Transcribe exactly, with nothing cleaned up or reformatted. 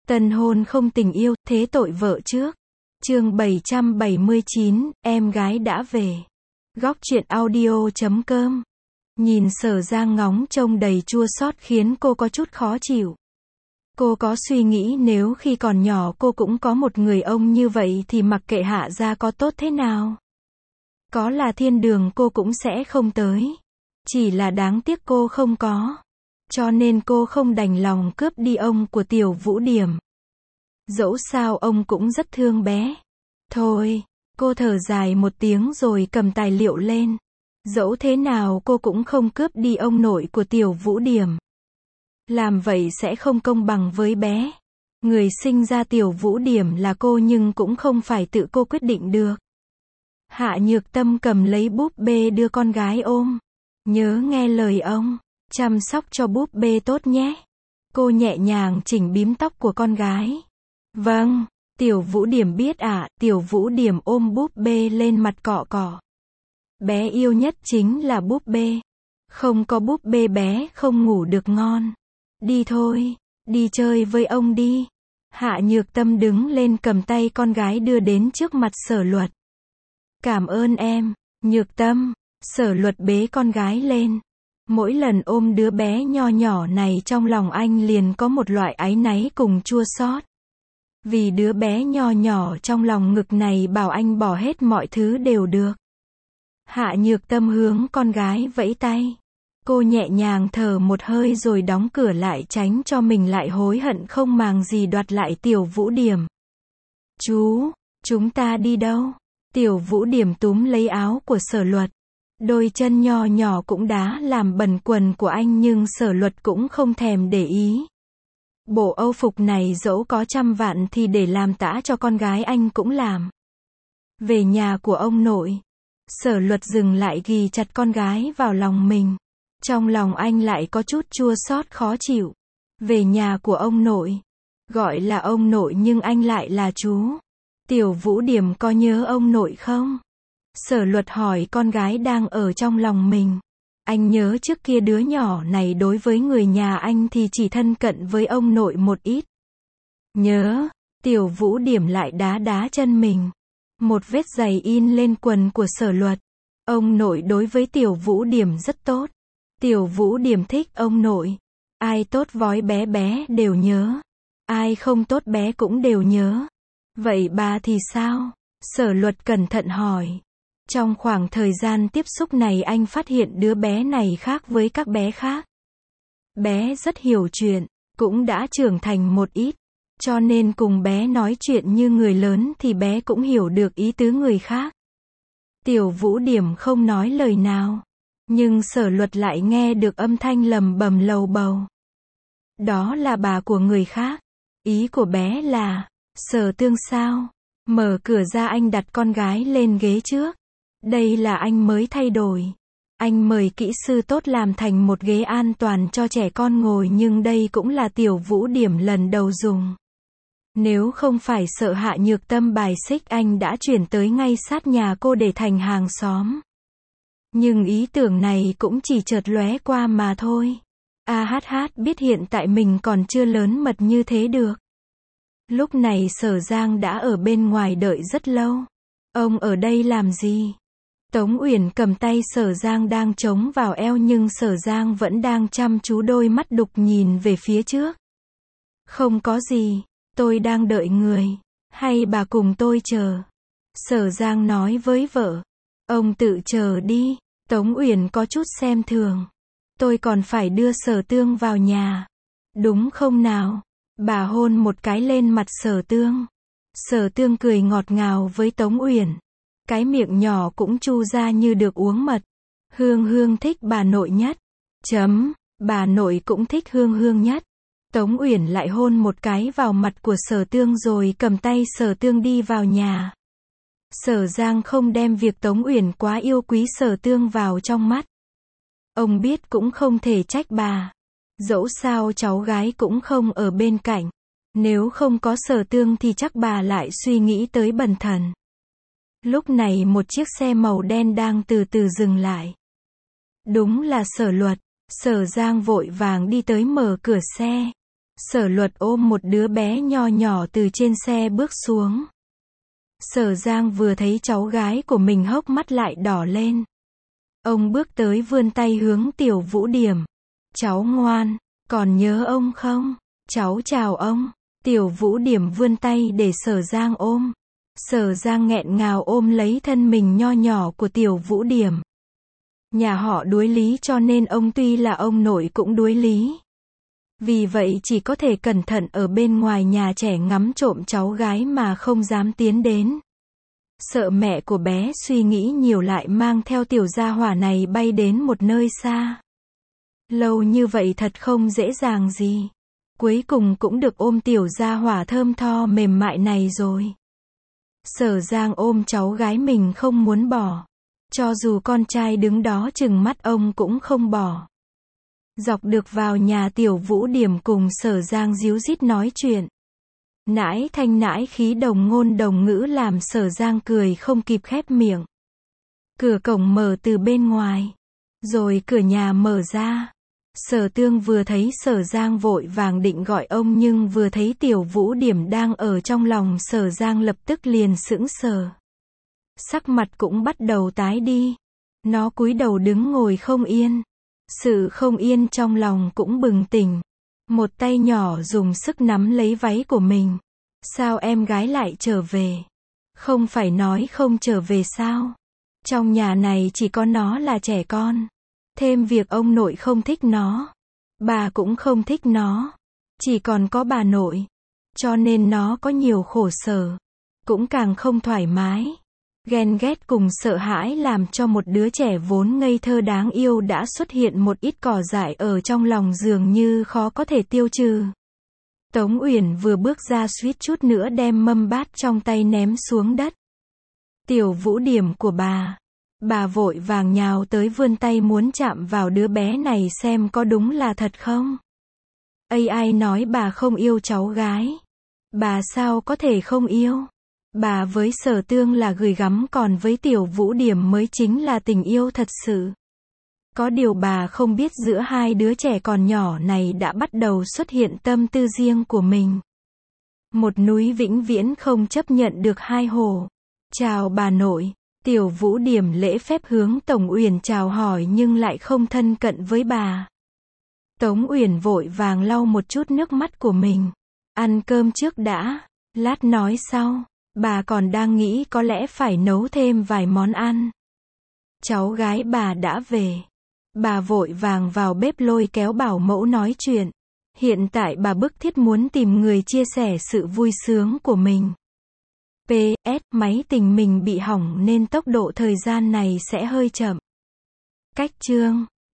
Tân hôn không tình yêu, thế tội vợ trước. Chương bảy trăm bảy mươi chín, em gái đã về. Góc truyện audio chấm com. Nhìn Sở Giang ngóng trông đầy chua xót khiến cô có chút khó chịu. Cô có suy nghĩ nếu khi còn nhỏ cô cũng có một người ông như vậy thì mặc kệ Hạ gia có tốt thế nào, có là thiên đường cô cũng sẽ không tới. Chỉ là đáng tiếc cô không có. Cho nên cô không đành lòng cướp đi ông của Tiểu Vũ Điểm. Dẫu sao ông cũng rất thương bé. Thôi, cô thở dài một tiếng rồi cầm tài liệu lên. Dẫu thế nào cô cũng không cướp đi ông nội của Tiểu Vũ Điểm. Làm vậy sẽ không công bằng với bé. Người sinh ra Tiểu Vũ Điểm là cô nhưng cũng không phải tự cô quyết định được. Hạ Nhược Tâm cầm lấy búp bê đưa con gái ôm. Nhớ nghe lời ông, chăm sóc cho búp bê tốt nhé. Cô nhẹ nhàng chỉnh bím tóc của con gái. Vâng, Tiểu Vũ Điểm biết ạ. À, Tiểu Vũ Điểm ôm búp bê lên mặt cọ cọ. Bé yêu nhất chính là búp bê. Không có búp bê bé không ngủ được ngon. Đi thôi, đi chơi với ông đi. Hạ Nhược Tâm đứng lên cầm tay con gái đưa đến trước mặt Sở Luật. Cảm ơn em, Nhược Tâm. Sở Luật bế con gái lên. Mỗi lần ôm đứa bé nho nhỏ này trong lòng anh liền có một loại áy náy cùng chua xót. Vì đứa bé nho nhỏ trong lòng ngực này bảo anh bỏ hết mọi thứ đều được. Hạ Nhược Tâm hướng con gái vẫy tay. Cô nhẹ nhàng thở một hơi rồi đóng cửa lại tránh cho mình lại hối hận không màng gì đoạt lại Tiểu Vũ Điểm. Chú, chúng ta đi đâu? Tiểu Vũ Điểm túm lấy áo của Sở Luật. Đôi chân nho nhỏ cũng đã làm bẩn quần của anh nhưng Sở Luật cũng không thèm để ý. Bộ âu phục này dẫu có trăm vạn thì để làm tã cho con gái anh cũng làm. Về nhà của ông nội. Sở Luật dừng lại ghì chặt con gái vào lòng mình. Trong lòng anh lại có chút chua xót khó chịu. Về nhà của ông nội. Gọi là ông nội nhưng anh lại là chú. Tiểu Vũ Điểm có nhớ ông nội không? Sở Luật hỏi con gái đang ở trong lòng mình. Anh nhớ trước kia đứa nhỏ này đối với người nhà anh thì chỉ thân cận với ông nội một ít. Nhớ, Tiểu Vũ Điểm lại đá đá chân mình. Một vết giày in lên quần của Sở Luật. Ông nội đối với Tiểu Vũ Điểm rất tốt. Tiểu Vũ Điểm thích ông nội. Ai tốt vói bé bé đều nhớ. Ai không tốt bé cũng đều nhớ. Vậy bà thì sao? Sở Luật cẩn thận hỏi. Trong khoảng thời gian tiếp xúc này anh phát hiện đứa bé này khác với các bé khác. Bé rất hiểu chuyện, cũng đã trưởng thành một ít. Cho nên cùng bé nói chuyện như người lớn thì bé cũng hiểu được ý tứ người khác. Tiểu Vũ Điểm không nói lời nào. Nhưng Sở Luật lại nghe được âm thanh lầm bầm lầu bầu. Đó là bà của người khác. Ý của bé là, Sở Tương sao? Mở cửa ra anh đặt con gái lên ghế trước. Đây là anh mới thay đổi. Anh mời kỹ sư tốt làm thành một ghế an toàn cho trẻ con ngồi nhưng đây cũng là Tiểu Vũ Điểm lần đầu dùng. Nếu không phải sợ Hạ Nhược Tâm bài xích anh đã chuyển tới ngay sát nhà cô để thành hàng xóm. Nhưng ý tưởng này cũng chỉ chợt lóe qua mà thôi. A hát hát biết hiện tại mình còn chưa lớn mật như thế được. Lúc này Sở Giang đã ở bên ngoài đợi rất lâu. Ông ở đây làm gì? Tống Uyển cầm tay Sở Giang đang chống vào eo nhưng Sở Giang vẫn đang chăm chú đôi mắt đục nhìn về phía trước. Không có gì, tôi đang đợi người. Hay bà cùng tôi chờ? Sở Giang nói với vợ. Ông tự chờ đi. Tống Uyển có chút xem thường. Tôi còn phải đưa Sở Tương vào nhà. Đúng không nào? Bà hôn một cái lên mặt Sở Tương. Sở Tương cười ngọt ngào với Tống Uyển. Cái miệng nhỏ cũng chu ra như được uống mật. Hương Hương thích bà nội nhất. Chấm, bà nội cũng thích Hương Hương nhất. Tống Uyển lại hôn một cái vào mặt của Sở Tương rồi cầm tay Sở Tương đi vào nhà. Sở Giang không đem việc Tống Uyển quá yêu quý Sở Tương vào trong mắt. Ông biết cũng không thể trách bà. Dẫu sao cháu gái cũng không ở bên cạnh. Nếu không có Sở Tương thì chắc bà lại suy nghĩ tới bần thần. Lúc này một chiếc xe màu đen đang từ từ dừng lại. Đúng là Sở Luật. Sở Giang vội vàng đi tới mở cửa xe. Sở Luật ôm một đứa bé nho nhỏ từ trên xe bước xuống. Sở Giang vừa thấy cháu gái của mình hốc mắt lại đỏ lên. Ông bước tới vươn tay hướng Tiểu Vũ Điểm. Cháu ngoan, còn nhớ ông không? Cháu chào ông. Tiểu Vũ Điểm vươn tay để Sở Giang ôm. Sở Giang nghẹn ngào ôm lấy thân mình nho nhỏ của Tiểu Vũ Điểm. Nhà họ đuối lý cho nên ông tuy là ông nội cũng đuối lý. Vì vậy chỉ có thể cẩn thận ở bên ngoài nhà trẻ ngắm trộm cháu gái mà không dám tiến đến. Sợ mẹ của bé suy nghĩ nhiều lại mang theo tiểu gia hỏa này bay đến một nơi xa. Lâu như vậy thật không dễ dàng gì. Cuối cùng cũng được ôm tiểu gia hỏa thơm tho mềm mại này rồi. Sở Giang ôm cháu gái mình không muốn bỏ. Cho dù con trai đứng đó trừng mắt ông cũng không bỏ. Dọc được vào nhà Tiểu Vũ Điểm cùng Sở Giang díu dít nói chuyện. Nãi thanh nãi khí đồng ngôn đồng ngữ làm Sở Giang cười không kịp khép miệng. Cửa cổng mở từ bên ngoài. Rồi cửa nhà mở ra. Sở Tương vừa thấy Sở Giang vội vàng định gọi ông nhưng vừa thấy Tiểu Vũ Điểm đang ở trong lòng Sở Giang lập tức liền sững sờ. Sắc mặt cũng bắt đầu tái đi. Nó cúi đầu đứng ngồi không yên. Sự không yên trong lòng cũng bừng tỉnh. Một tay nhỏ dùng sức nắm lấy váy của mình. Sao em gái lại trở về? Không phải nói không trở về sao? Trong nhà này chỉ có nó là trẻ con. Thêm việc ông nội không thích nó. Bà cũng không thích nó. Chỉ còn có bà nội. Cho nên nó có nhiều khổ sở. Cũng càng không thoải mái. Ghen ghét cùng sợ hãi làm cho một đứa trẻ vốn ngây thơ đáng yêu đã xuất hiện một ít cỏ dại ở trong lòng dường như khó có thể tiêu trừ. Tống Uyển vừa bước ra suýt chút nữa đem mâm bát trong tay ném xuống đất. Tiểu Vũ Điểm của bà. Bà vội vàng nhào tới vươn tay muốn chạm vào đứa bé này xem có đúng là thật không. Ây ai nói bà không yêu cháu gái. Bà sao có thể không yêu. Bà với Sở Tương là gửi gắm còn với Tiểu Vũ Điểm mới chính là tình yêu thật sự. Có điều bà không biết giữa hai đứa trẻ còn nhỏ này đã bắt đầu xuất hiện tâm tư riêng của mình. Một núi vĩnh viễn không chấp nhận được hai hồ. Chào bà nội. Tiểu Vũ Điểm lễ phép hướng Tống Uyển chào hỏi nhưng lại không thân cận với bà. Tống Uyển vội vàng lau một chút nước mắt của mình. Ăn cơm trước đã, lát nói sau. Bà còn đang nghĩ có lẽ phải nấu thêm vài món ăn. Cháu gái bà đã về. Bà vội vàng vào bếp lôi kéo bảo mẫu nói chuyện. Hiện tại bà bức thiết muốn tìm người chia sẻ sự vui sướng của mình. pê ét Máy tình mình bị hỏng nên tốc độ thời gian này sẽ hơi chậm. Cách chương